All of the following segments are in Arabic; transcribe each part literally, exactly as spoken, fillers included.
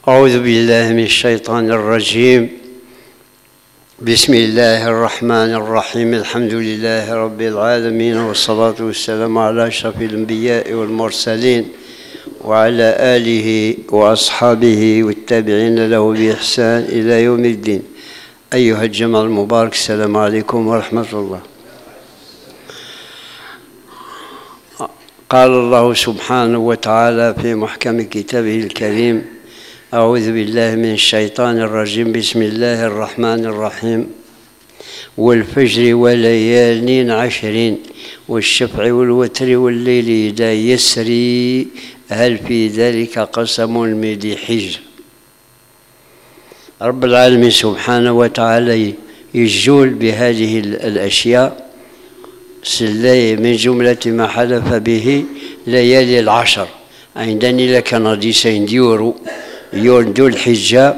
أعوذ بالله من الشيطان الرجيم. بسم الله الرحمن الرحيم. الحمد لله رب العالمين، والصلاة والسلام على أشرف الأنبياء والمرسلين وعلى آله وأصحابه والتابعين له بإحسان إلى يوم الدين. أيها الجمع المبارك، السلام عليكم ورحمة الله. قال الله سبحانه وتعالى في محكم كتابه الكريم: أعوذ بالله من الشيطان الرجيم. بسم الله الرحمن الرحيم. والفجر وليال عشر والشفع والوتر والليل إذا يسري هل في ذلك قسم لذي حجر. رب العالمين سبحانه وتعالى يجول بهذه الأشياء سلي من جملة ما حلف به ليالي العشر. عندني لك ناديسين ديورو يوم ذو الحجة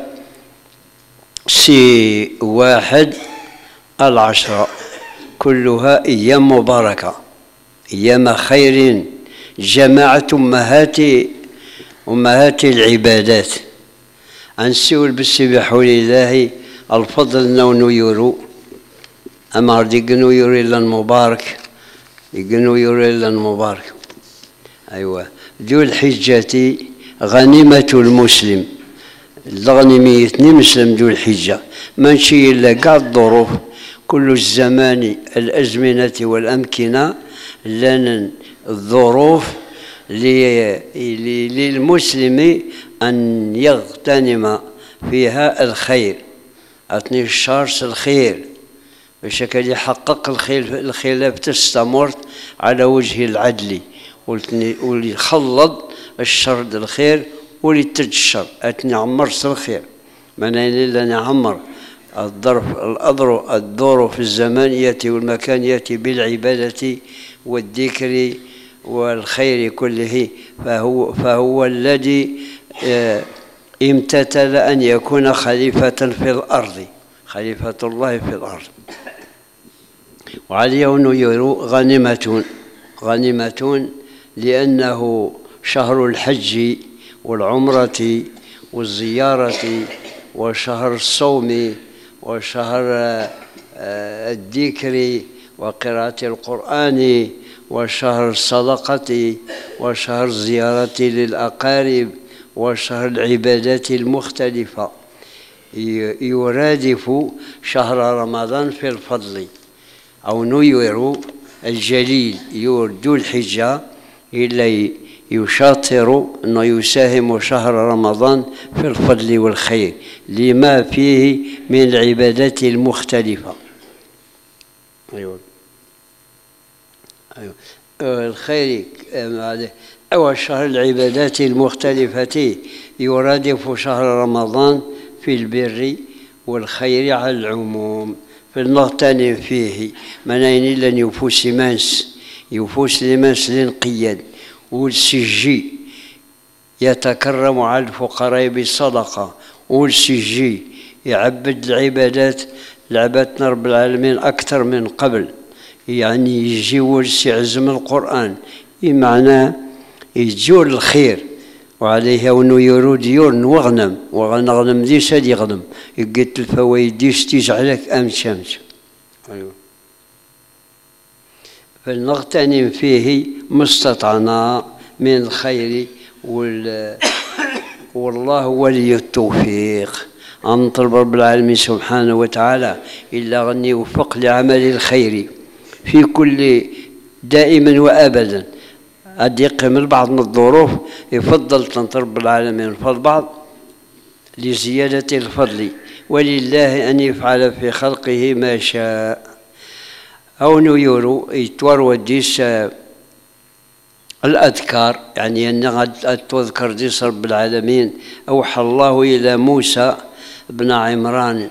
سي واحد العشرة، كلها أيام مباركة، أيام خير، جماعة أمهات أمهات العبادات. أنسول بالسبح لله الفضل نو يورو أما ديقنو يوري المبارك يقنو يوري المبارك. أيوة، ذو الحجة غنيمة المسلم. الغنيمية مسلم ذو الحجة ماشي إلا قاع الظروف، كل الزمان الأزمنة والأمكنة لنا الظروف للمسلم أن يغتنم فيها الخير، أثني الشرس الخير بشكل يحقق الخير الخلاف تستمر على وجه العدل، ويخلط الشر الخير ولتج الشر أتني عمرت الخير. معناه إلا نعمر الظرف الأضر الظروف الزمانية والمكانية بالعبادة والذكر والخير كله، فهو فهو الذي امتثل أن يكون خليفة في الأرض، خليفة الله في الأرض. وعليه يرو غنيمة غنيمة لأنه شهر الحج والعمرة والزيارة وشهر الصوم وشهر الذكر وقراءة القرآن وشهر الصدقة وشهر الزيارة للأقارب وشهر العبادات المختلفة. يرادف شهر رمضان في الفضل، أو نير الجليل يردو الحجة إلا يشاطر أنه يساهم شهر رمضان في الفضل والخير لما فيه من العبادات المختلفة. أيوة. أيوة. الخير أو شهر العبادات المختلفة يرادف شهر رمضان في البر والخير على العموم، فلنغتنم فيه منين لن يفوس مانس يفوس لمانس لنقيد والسجي يتكرم على الفقراء بالصدقة، والسجي يعبد العبادات لعبتنا رب العالمين أكثر من قبل، يعني يجي ورسي عزم القرآن معناه يجور الخير. وعليه ونو يرود يورن وغنم وغنغنم ديس هادي يغنم يقيت الفوايد ديس تجعلك أم شمس. أيوة. فلنغتنم فيه ما استطعنا من الخير، والله ولي التوفيق. أنطلب رب العالمين سبحانه وتعالى إلا غني وفق لعمل الخير في كل دائما وأبدا. قد يقم بعض من الظروف يفضل رب العالمين فضل بعض لزيادة الفضل، ولله أن يفعل في خلقه ما شاء. أو نيورو يتور وديس الأذكار، يعني أن تذكر ديس رب العالمين. أوحى الله إلى موسى بن عمران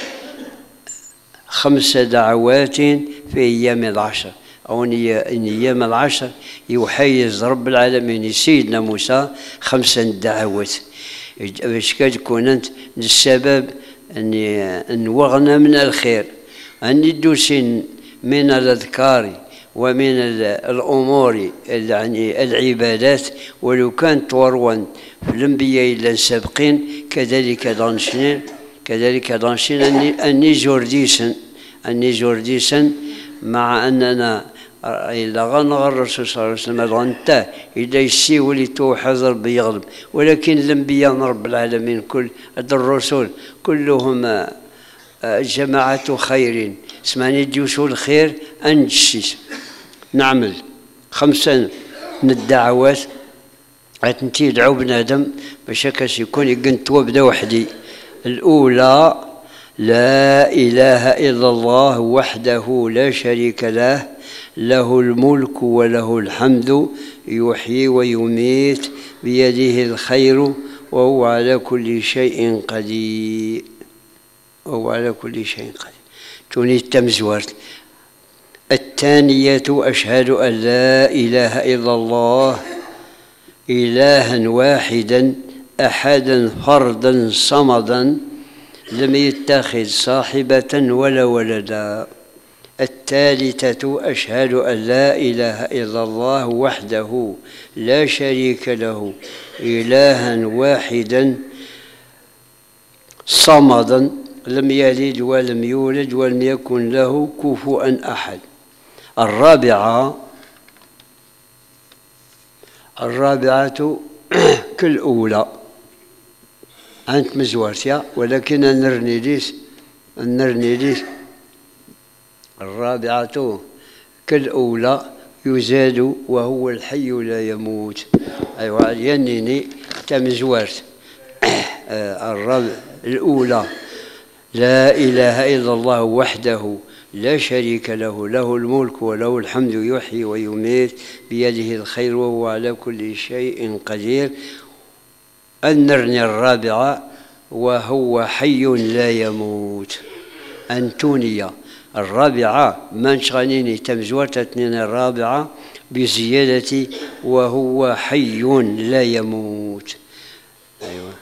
خمس دعوات في أيام العشر، أو أن أيام العشر يحيز رب العالمين سيدنا موسى خمس دعوات باش كتكون أنت السبب أن وغنى من الخير، أن يدوسين من الأذكار ومن الأمور يعني العبادات، ولو كان تورون في الأنبياء إلا سابقين كذلك دانشين كذلك دانشين أني جورديسن أني جورديسن مع أننا إلا غنغ الرسول صلى الله عليه وسلم غنتا إلا يسي ولي توحذر بيغلب، ولكن الأنبياء من رب العالمين كل الرسل كلهم جماعة خير، اسمعني جيوش الخير أنجسيس نعمل خمسة من الدعوات عتنتي يدعو بنادم باش هكاش يكون يقنت وبدا وحدي. الأولى لا إله إلا الله وحده لا شريك له، له الملك وله الحمد يحيي ويميت بيده الخير وهو على كل شيء قدير وهو على كل شيء قدير. توني التمزورت. الثانية أشهد أن لا إله إلا الله إلها واحدا أحدا فردا صمدا لم يتخذ صاحبة ولا ولدا. الثالثة أشهد أن لا إله إلا الله وحده لا شريك له إلها واحدا صمدا لم يلد ولم يولد ولم يكن له كفوا أحد. الرابعة الرابعة كالأولى أنت مزورتيا، ولكن النرني ليس النرني ليس الرابعة كالأولى يزاد وهو الحي لا يموت. أيوة ينيني تمزورت. الرابعة الأولى لا إله إلا الله وحده لا شريك له، له الملك وله الحمد يحيي ويميت بيده الخير وهو على كل شيء قدير. النرني الرابعة وهو حي لا يموت. أنتونيا الرابعة من شغاليني تمزورت اثنين الرابعة بزيادة وهو حي لا يموت. أيوة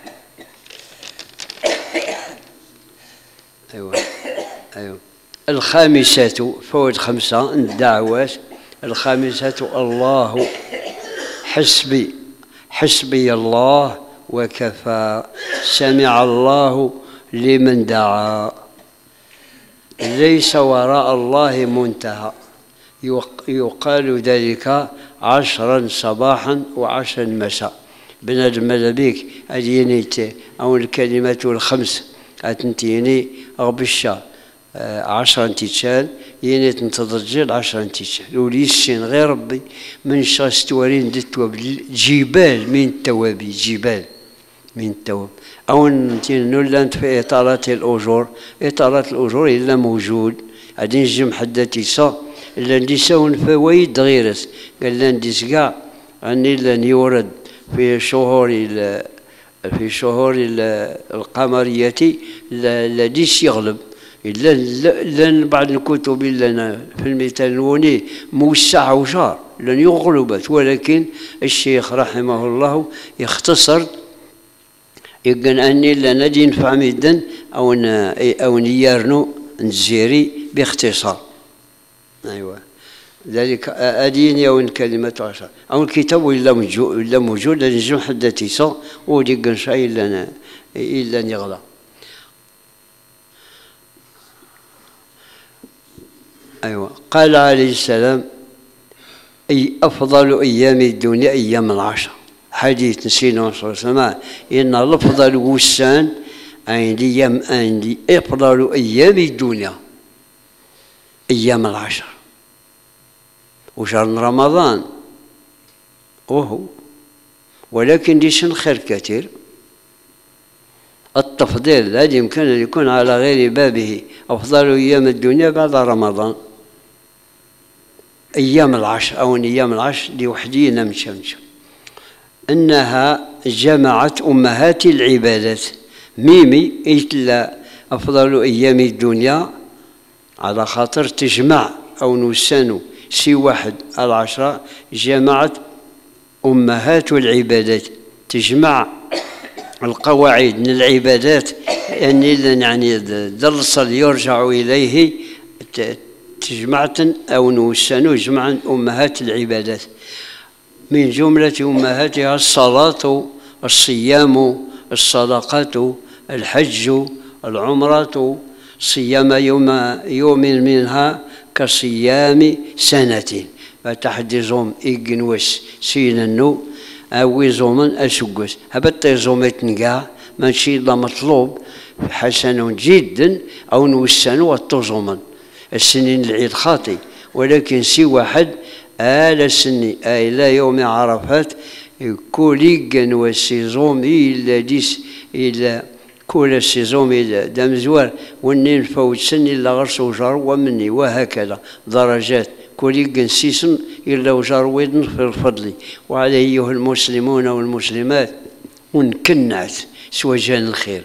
أيوة أيوة. الخامسة فوت خمسة الدعوات. الخامسة الله حسبي حسبي الله وكفى سمع الله لمن دعا. ليس وراء الله منتهى، يقال ذلك عشرا صباحا وعشرا مساء. بنادم ماذا بيك أدينيت أو الكلمات الخمس أتنتيني غبشة عشرا تيتشال يني تنتظر عشرا تيتشال وليسين غير ربي من شاس توارين دتواب جبال من التوابي جبال من التواب. أو نولانت في إطارات الأجور إطارات الأجور إلا موجود غادي نجي محداتي صا إلا نديساون فوايد غيرس قال لنا نديس كاع أني لن يورد في شهور في شهور القمرية لا ديس يغلب إلا لن بعض الكتب لنا في المثال الوني موسع وشار لن يغلبت، ولكن الشيخ رحمه الله يختصر يقول أني لا ندي نفع مدا أو أو نيارنو نزيري باختصار. أيوة ذلك أديني أو كلمة عشر أو الكتاب إلا موجود إلا موجود نجم حدتي صا ودي قنشا إلا إلا يغلى. أيوة قال عليه السلام أي أفضل أيام الدنيا أيام العشر. حديث نسينا صلى الله عليه وسلم إن الأفضل وسان عندي يم عندي أفضل أيام الدنيا أيام العشر وشهر رمضان وهو، ولكن ديش خير كثير. التفضيل هذا يمكن أن يكون على غير بابه. أفضل أيام الدنيا بعد رمضان أيام العشر أو أيام العشر لوحدي نمشمش. أنها جمعت أمهات العبادات. ميمي إتلا أفضل أيام الدنيا على خاطر تجمع أو نسانو سي واحد العشرة جمعت أمهات العبادات، تجمع القواعد من العبادات يعني يعني الدرس اللي يرجع إليه تجمعة أو نوسن جمعا أمهات العبادات، من جملة أمهاتها الصلاة، الصيام، الصدقة، الحج، العمرة. صيام يوم يوم منها كصيام سنة، فتحدي زوم إجنوس سيننو أو زومن أسجوس هبت زومت نجا ماشي لا مطلوب حسن جدا أو نوسنو التزومن السنين العيد خاطي، ولكن سي واحد آل السني إلى يوم عرفات كوليجن والسيزوم إلا ديس إلا كل السيزوم إلا دام زوار ونين فوت سن إلا غرس وجار ومني، وهكذا درجات كوليجن سيسم إلا وجار ويدن في الفضل. وعلى أيها المسلمون والمسلمات ونكنعت سوى جان الخير،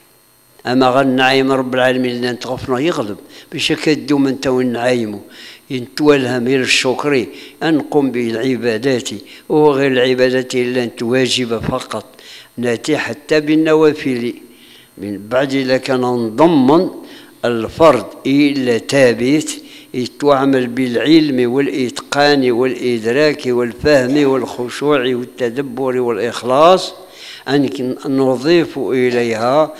أما غنعيم رب العالمين اللي نتغفنا يغلب باش كدو من تو نعيمو ينتوالهم إلى الشكر أنقم بالعبادات وغير العبادات إلا أنت واجبة فقط ناتي حتى بالنوافل من بعد إذا كان نضمن الفرض إلا تابت يتعمل بالعلم والإتقان والإدراك والفهم والخشوع والتدبر والإخلاص، أن نضيف إليها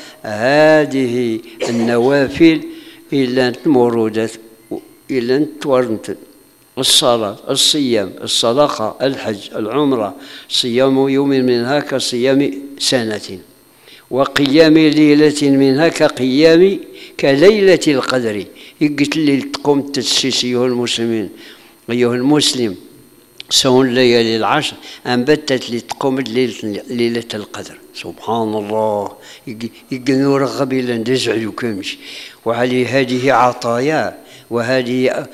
هذه النوافل إلى المورودات إلى تورنت الصلاة، الصيام، الصدقة، الحج، العمرة. صيام يوم منها كصيام سنة، وقيام ليلة منها كقيام كليلة القدر. قلت لي تقوم تسيس أيها المسلمين أيها المسلم سون الليالي العشر أنبتت لي تقوم ليلة القدر. سبحان الله، يقول رغب إلى ندزع وكمش. وعلي هذه عطايا وهذه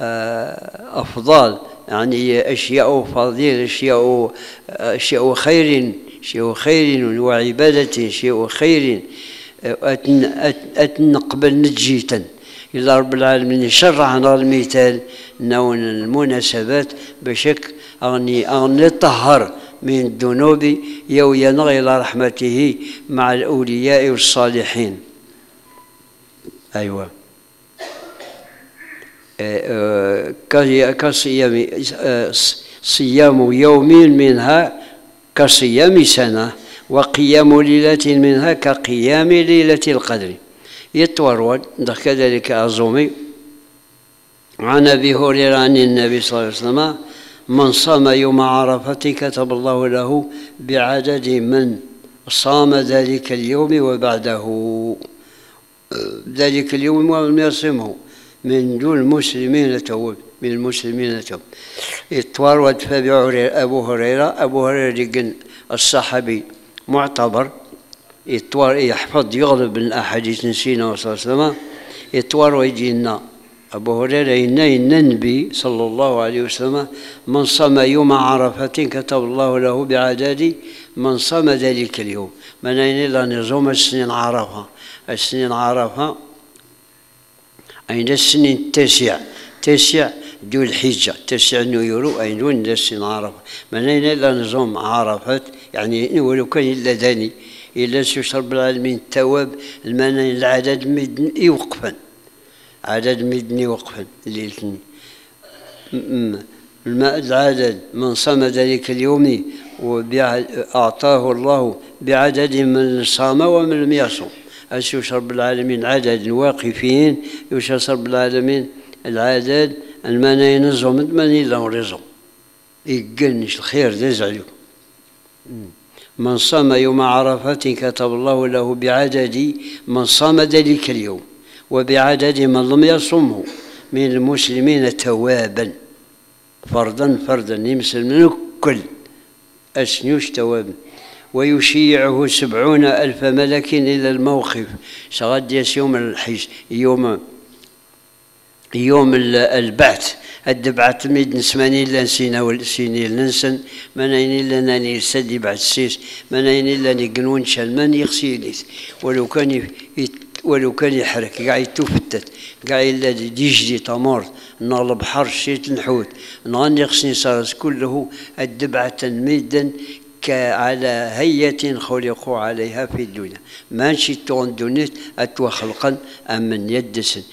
أفضال، يعني أشياء فضيلة، أشياء أشياء خير، شيء خير وعبادة، شيء خير أتنقبل نجيتا إلى رب العالمين. شرعنا المثال نون المناسبات بشك أغني أغني طهر من الذنوب يو ينغي إلى رحمته مع الأولياء والصالحين. أيوة كصيام صيام يوم منها كصيام سنة، وقيام ليلة منها كقيام ليلة القدر. يتورود كذلك أظومي عن أبي هريرة عن النبي صلى الله عليه وسلم: من صام يوم عرفة كتب الله له بعدد من صام ذلك اليوم وبعده. ذلك اليوم ولم يصمه من دون المسلمين توب من المسلمين توب. يتورود أبو هريرة أبو هريرة الصحابي معتبر يتوار يحفظ يغلب من أحاديث نسينا صلى الله عليه وسلم. يتوار ويجينا أبو هريرة إن النبي صلى الله عليه وسلم: من صام يوم عرفة كتب الله له بعدد من صام ذلك اليوم. من أين إلا نظام السنين عرفة، السنين عرفة أين السنين التاسع تاسع ذو الحجة تاسع نيورو أين وين السنين عرفة. من أين إلا نظام عرفة، يعني ولو كان إلا داني إلا رب العالمين التواب المناين العدد مدن يوقفا عدد مدن يوقفا ليلتني العدد من صام ذلك اليوم وأعطاه الله بعدد من صام ومن لم يصم. أشوف رب العالمين عدد الواقفين، يشوف رب العالمين العدد المناين الزوم المناين لهم رزق يقنش الخير داز عليكم. من صام يوم عرفة كتب الله له بعدد من صام ذلك اليوم وبعدد من لم يصمه من المسلمين توابا فردا فردا يمثل من كل أسنيوش توابا. ويشيعه سبعون ألف ملك إلى الموقف. شغد يوم الحج يوم يوم البعث الدبعة ميد نسماني إلا نسينا والسيني ننسن منين إلا ناني سدي بعد السيس منين إلا نقنون شلمان يغسيليس ولو كان ولو كان يحرك قاعد يتفتت قاعد إلا يجدي تمر نغل بحر شيت نحوت نغني يغسني صارت كله الدبعة ميدا على هيئة خلقوا عليها في الدنيا. ماشي تون دونيت أتوا خلقا أمن يدسن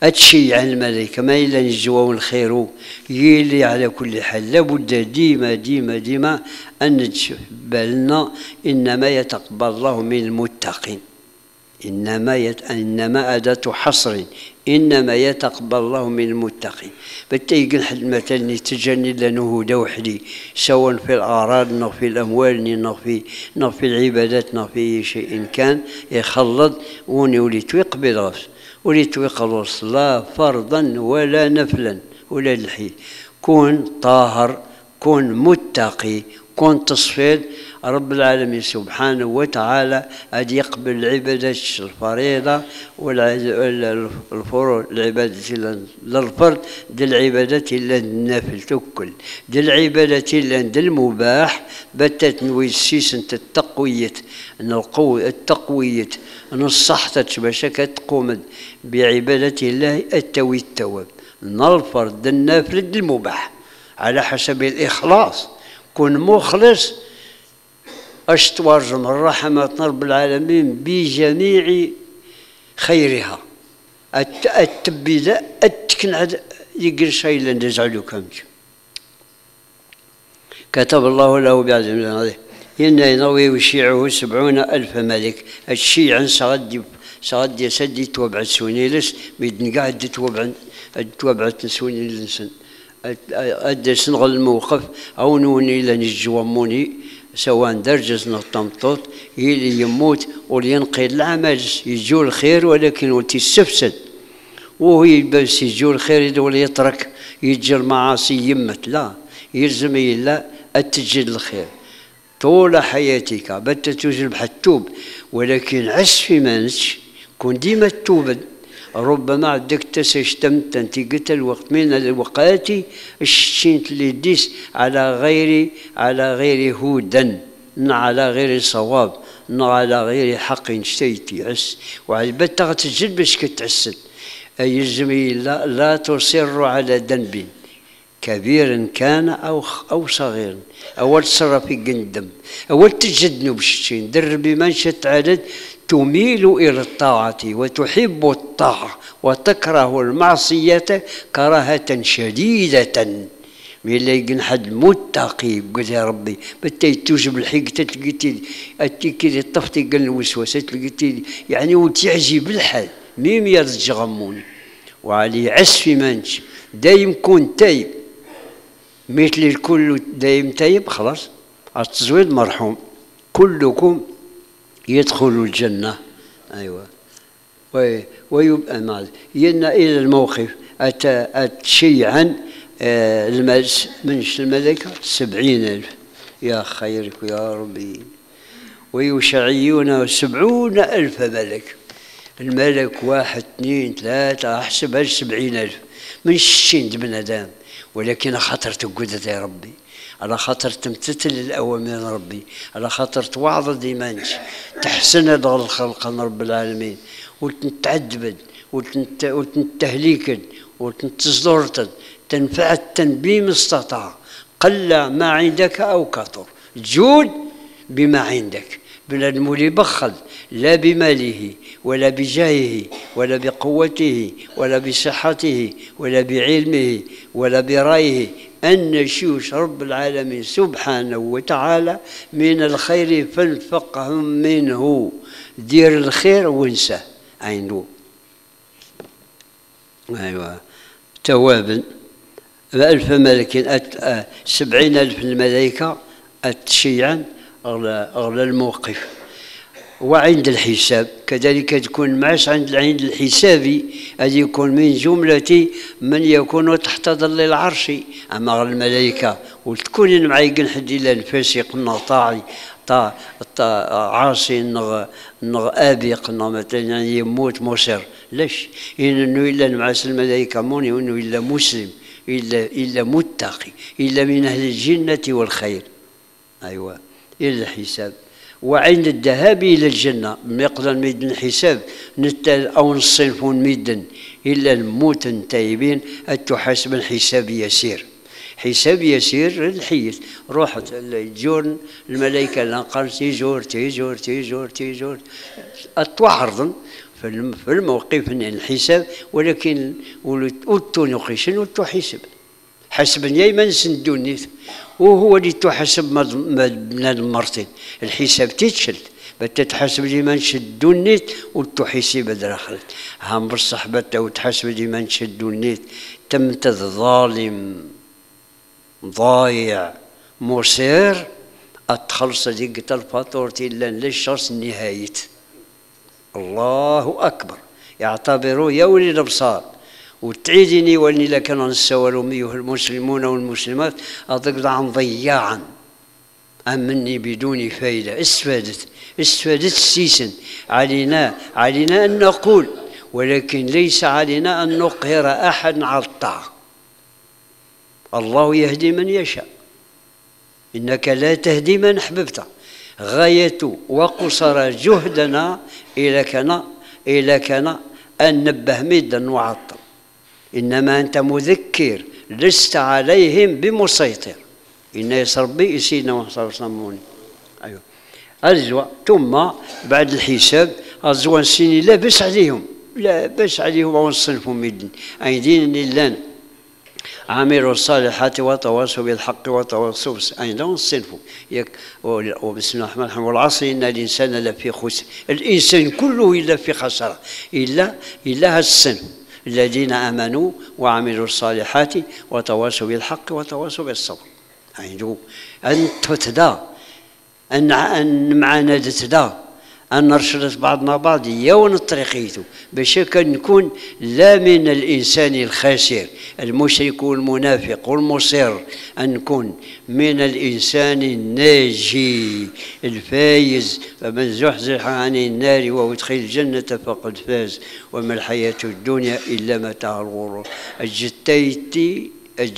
أتشيع الملائكة ما إلا نجواو الخير يلي على كل حال لابد ديما ديما ديما أن نتشف بالنا إنما يتقبل الله من المتقين إنما يت... إنما أداة حصر إنما يتقبل الله من المتقين بالتالي حد مثلا يتجني لأنه هدى وحدي سواء في الأعراض أو في الأموال أو في أو في العبادات أو في شيء كان يخلط وني وليت يقبل راسه وليت يخلص لا فرضا ولا نفلا ولا الحي كون طاهر كون متقي كون تصفيد رب العالمين سبحانه وتعالى أن يقبل العبادات الفريضة والفروض العبادة للفرد ديال العبادات إلا النافل تكل ديال العبادات إلا ديال المباح بتات نويسيس انت التقوية القوة التقوية نصحتك باش كتقوم بعبادة الله التوي التواب الفرد النافل المباح على حسب الإخلاص كن مخلص اش تورجم الرحمة رب العالمين بجميع خيرها التبدأ التكنعد يقل شيء اللي نجعله كمج كتب الله له بعزم الله إن ينوي وشيعه سبعون ألف ملك الشيعا سغدي سغدي سدي توبع سونيلس بيدن قاعد توبع توبع سونيلس أدى سنغل الموقف أو نوني لنجواموني سواء درجة نطمطوط يلي يموت ولينقذ العمل يجو الخير ولكن وتستفسد وهو بس يجو الخير ولا يترك يجي المعاصي يمت لا يلزم إلا التجد الخير طول حياتك بت تجرب حتوب ولكن عس في مانش كون ديما توبد ربما عندك تسشتمت انت قلت الوقت من الوقات الشينت اللي ديس على غير على غير هدى على غير صواب على غير حق اشتيتي عس وعلبت غتسجل باش كتعسل يلزم لا, لا تصر على ذنب كبير كان او او صغير اول تصرف في قندم اول تجدنوا بالشين درب ما شت عدد تميل إلى الطاعة وتحب الطاعة وتكره المعصية كراهة شديدة من اللي يقن حد متقي قلت يا ربي بتي توجب الحقيقة تلقيتي أتيكي طفتي قل الوسوسة تلقيتي يعني وتعجب الحال ميم يرجع غموني وعلي عسف منش دايم كون تايب مثل الكل دايم تايب خلاص التزويد مرحوم كلكم يدخل الجنة أيوة ويبقى مال ينا إلى الموقف أتى أتشيعا آه الملس منش الملكة سبعين ألف يا خيرك يا ربي ويشعيون سبعون ألف ملك الملك واحد اثنين ثلاثة أحسبها سبعين ألف من شين بنادم ولكن خاطر تقودت يا ربي على خاطر تمتثل الأوامر ربي على خاطر توعظ ديمانش تحسن دغ الخلق رب العالمين وتنتعذبد وتنتهليكد وتنتصدرتد تنفع التنبيه ما استطاع قل ما عندك أو كثر جود بما عندك بنادم اللي بخل لا بماله ولا بجاهه ولا بقوته ولا بصحته ولا بعلمه ولا برأيه أن نشوش رب العالمين سبحانه وتعالى من الخير فانفقهم منه دير الخير وانسى عينه أيوة توابا ألف ملك سبعين ألف الملائكة التشيعا أغلى, أغلى الموقف وعند الحساب كذلك تكون معاش عند عند الحسابي هذه يكون من جملة من يكون تحت ظل العرش أما الملائكة وتكون معايقن حد إلا الفاسق نطاعي طا عاصي نغ نغ آبق مثلا يعني يموت مصر ليش؟ إنه إلا معاش الملائكة موني إنه إلا مسلم إلا إلا متقي إلا من أهل الجنة والخير أيوة إلى الحساب وعند الذهاب إلى الجنة يقدر ميدن الحساب نتال أو نصنفون ميدن إلا الموت تايبين التحاسب الحساب يسير حساب يسير للحية. روحت تجور الملائكة لنقل تيجور تيجور تيجور تيجور أتوعرضن في الموقف الحساب، ولكن ولتو نقيشن ولتو حسب حسب يايما سندونيت وهو اللي تحسب بنادم مرتين الحساب تيتشل بتتحسب لمن شدو النيت وتحسب دراخلت هم بالصحبة وتحسب لمن شدو النيت تمت ظالم ضايع مصير أتخلص ديك الفاتورة إلا للشخص نهاية. الله أكبر يعتبروا يا ولي الأبصار وتعيدني واني لكن نسولهم ايها المسلمون والمسلمات اضقد عن ضياعا امني بدون فائده. استفادت استفادت السيسن علينا علينا ان نقول، ولكن ليس علينا ان نقهر احد على الطاعه. الله يهدي من يشاء، انك لا تهدي من احببت. غايه وقصر جهدنا الى كان الى كان ان نبه مدا وعطل، إنما أنت مذكر لست عليهم بمسيطر. إن يسربي سيدنا محمد صلى أيوه أرجو ثم بعد الحساب أرجو سيني لا بس عليهم لا بس عليهم ونصنفهم مدن أيدين اللان عاملوا الصالحات وتواصوا بالحق وتواصوا أين نصنفوا يك وبسم الله الرحمن الرحيم والعصر إن الإنسان لفي خسر. الإنسان كله إلا في خسارة إلا إلا الصنف الذين آمنوا وعملوا الصالحات وتواصوا بالحق وتواصوا بالصبر. عنده أن تتدا أن أن معنا تتدا أن نرشد بعضنا بعض يوم طريقيته باش نكون لا من الإنسان الخاسر المشرك والمنافق والمصر، أن نكون من الإنسان الناجي الفايز. فمن زحزح عن النار وادخل الجنة فقد فاز وما الحياة الدنيا إلا متاع الغرور. أجتيتي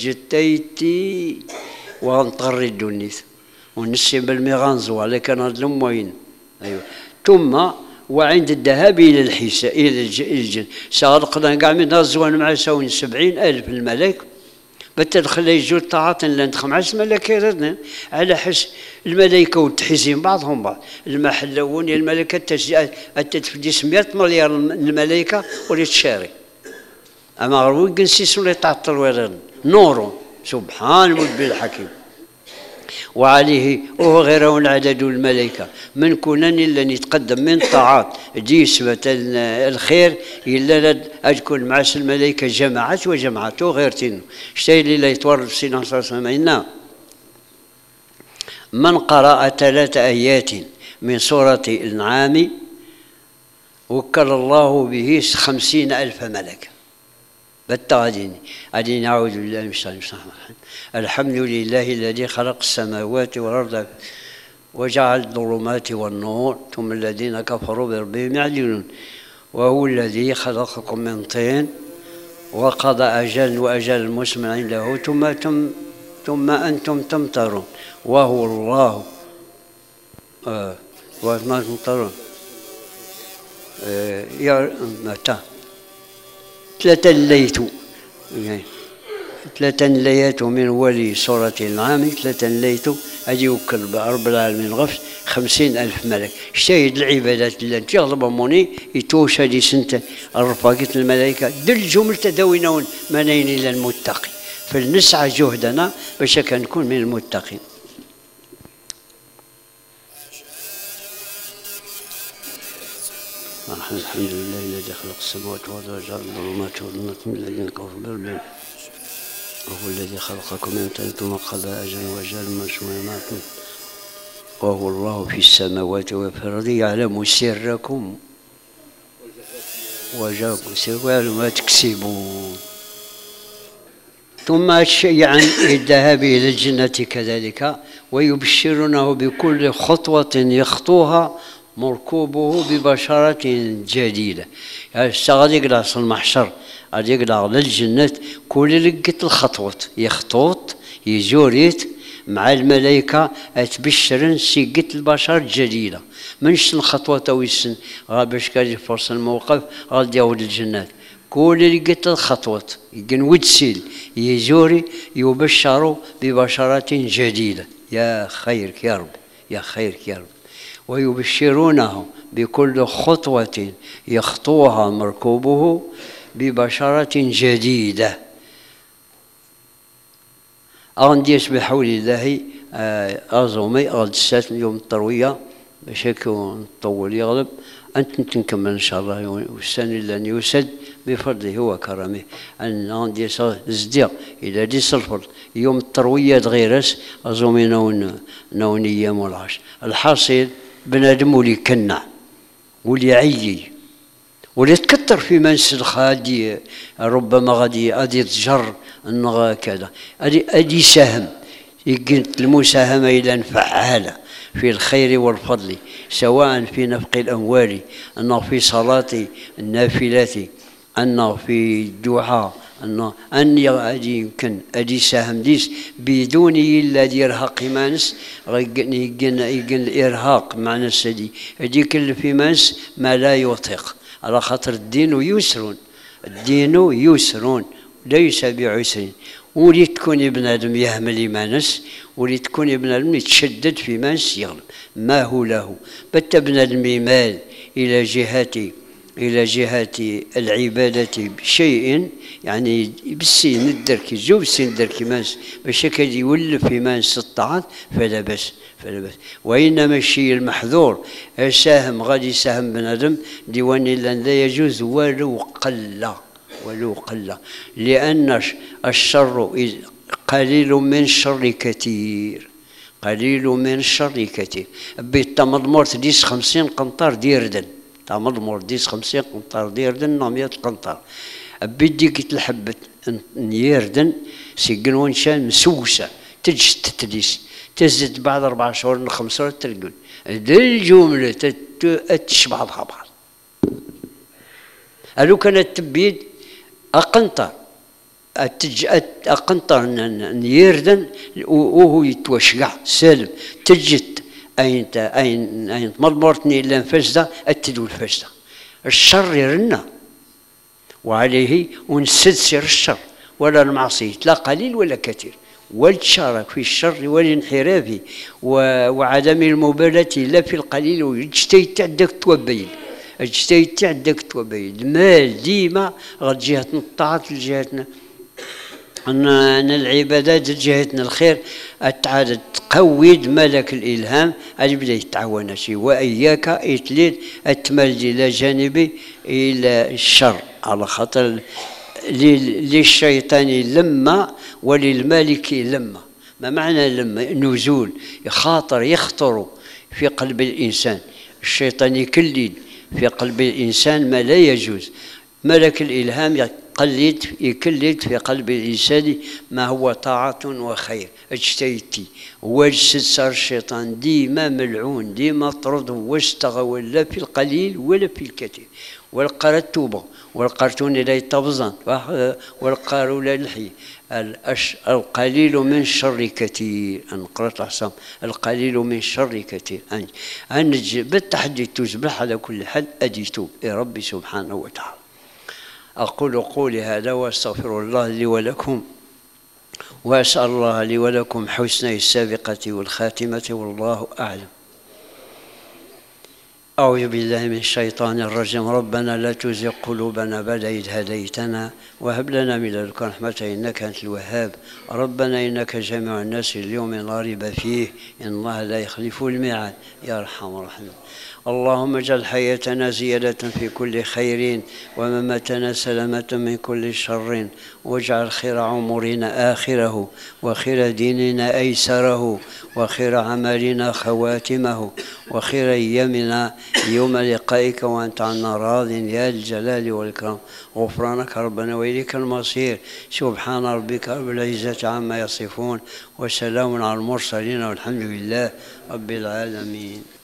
أجتيتي وانطر الدنيا ونسيب المغانزو لكن هذا وين أيوه. ثم وعند الذهاب إلى الحساب إلى الجن سألقنا كاع من الزوان مع سون سبعين ألف الملك بتدخل يجوا طاعات لأن خمس ملائكة على حس الملائكة وتحزين بعضهم بعض. المحلون الملائكة تتفديس مئة مليار الملائكة واللي تشاري أما غروي جنسيس ولا تعطل ولا نور سبحان المدبر الحكيم. وعليه وهو غيره العدد الملائكة من كونان إلا يتقدم من طاعات جسمة الخير إلا أجكون مع الملائكة جماعات وجماعات وغير تنو شتي اللي يتورد سيدنا صلى الله عليه وسلم. من قرأ ثلاث آيات من سورة الأنعام وكل الله به خمسين ألف ملك. بالتعدين أدي نعوذ بالله من الشيطان الرجيم. الحمد لله الذي خلق السماوات والأرض وجعل الظلمات والنور ثم الذين كفروا بربهم يعدلون. وهو الذي خلقكم من طين وقضى أجل وأجل مسمى عنده ثم ثم ثم أنتم تمطرون. وهو الله آه وما تمطرون آه يا متى ثلاثة ليتوا ثلاثة ليتوا من ولي سورة الأنعام ثلاثة ليتوا أجي وكل رب العالمين غفل خمسين ألف ملك. شاهد العبادات اللي أنت يغضبوني يتوش هذه سنة الرفاقة الملائكة دل جملة تداوينون منين إلى المتقي. فلنسعى جهدنا باش نكون من المتقين. الحمد لله الذي خلق السماوات والأرض وجعل الظلمات والنور من الذين كفروا بربهم وهو الذي خلقكم من طين ثم قضى أجلا وأجل مسمى وهو الله في السماوات وفي الأرض يعلم سركم وجاكم سركم ويعلم ما تكسبون. ثم الشيء عن الذهاب إلى الجنة كذلك ويبشرونه بكل خطوة يخطوها مركوبه ببشرة جديدة. يعني غادي يقلع في المحشر غادي يقلع للجنة كل لقيت الخطوات يخطوط يجوريت مع الملائكة تبشرن سيقت البشر الجديدة منش الخطوة تويسن غا باش كان فرص الموقف غادي يعود الجنات كل اللي قلت الخطوات يقن ودسيل يزوري يبشروا ببشرة جديدة. يا خيرك يا رب، يا خيرك يا رب. ويبشرونه بكل خطوة يخطوها مركوبه ببشرة جديدة. أغنديس بحول الله أزومي أغدسات اليوم التروية باش هيك نطول يغلب أنت نكمل إن شاء الله والسنة اللي يسد بفضله وكرمه. أن أغنديس زديق إلى ديس الفضل يوم التروية غيرس أزومي نون نون أيام والعشر. الحاصل بنادم ولي كنا ولي عيي ولي تكتر في منس الخادي ربما غادي غادي تجر انه كذا ادي ادي سهم يقنت المساهمه الى فعاله في الخير والفضل، سواء في نفق الاموال انه في صلاه النافلات انه في الدعاء انه اني غادي يمكن ادي سهم ديس بدون الا يرهق مانس يقن يقن يقن الارهاق معنى السدي هذيك في مانس ما لا يطيق، على خاطر الدين يسر، الدين يسر ليس بعسر. ولي تكون ابن ادم يهمل ايمانس، ولي تكون ابن ادم يتشدد في مانس يغلب ما هو له. بت ابن ادم يمال الى جهه الى جهه العباده بشيء يعني بالسين الدركي جو بالسين الدركي مانس باش هكا يولف في مانس الطاعات فلا باس فلا باس. وانما الشيء المحظور ساهم غادي يساهم بنادم ديوان لا يجوز ولو قل ولو قل، لأن الشر قليل من الشر كثير، قليل من الشر كثير. بيت مضمور ديس خمسين قنطار ديردن، تا مضمور ديس خمسين قنطار ديردن نومية قنطار. بيت ديك تلحبت نيردن سيقن ونشان مسوسة تجد تديس تزد بعد أربع شهور خمس شهور تلقون ذي الجملة تشبع بعضها بعض. ألو كانت تبيد أقنطر أتج أقنطر نيردن وهو يتوشقع سالم تجد أين أين أين مضمورتني إلا نفسده أتدو الفسده. الشر يرنا وعليه ونسدسر الشر ولا المعصية لا قليل ولا كثير، والتشارك في الشر والانحراف وعدم المبالاة لا في القليل واجتهد تعدك توبين اجتهد تعدك توبين. المال ديما غد جهتنا الطاعات لجهتنا أن العبادات جهتنا الخير تعاد تقويد ملك الإلهام اللي بدا يتعاون شيء. وإياك إتليد أتمل إلى جانبي إلى الشر، على خاطر للشيطان لما وللمالك لما. ما معنى لما؟ نزول يخاطر يخطر في قلب الإنسان، الشيطان يكلد في قلب الإنسان ما لا يجوز. ملك الإلهام يقلد يكلد في قلب الإنسان ما هو طاعة وخير. اجتهدتي واجسد صار الشيطان ديما ملعون ديما طرد واستغى ولا في القليل ولا في الكثير. والقرى التوبة والقرتون لا يتبزن والقارو لا الحي. القليل من الشر كثير. أنا قرأت العصام القليل من الشر كثير. أنج بالتحدي تسبح على كل حال أدي توب يا ربي سبحانه وتعالى. أقول قولي هذا وأستغفر الله لي ولكم، وأسأل الله لي ولكم حسن السابقة والخاتمة والله أعلم. أعوذ بالله من الشيطان الرجيم. ربنا لا تزغ قلوبنا بعد إذ هديتنا وهب لنا من لدنك رحمة إنك أنت الوهاب. ربنا إنك جامع الناس اليوم لا ريب فيه إن الله لا يخلف الميعاد يا أرحم الراحمين. اللهم اجعل حياتنا زيادة في كل خير ومماتنا سلامة من كل شر، واجعل خير عمرنا آخره وخير ديننا أيسره وخير عملنا خواتمه وخير أيامنا يوم لقائك وأنت عنا راض يا الجلال والإكرام. غفرانك ربنا وإليك المصير. سبحان ربك رب العزة عما يصفون وسلام على المرسلين والحمد لله رب العالمين.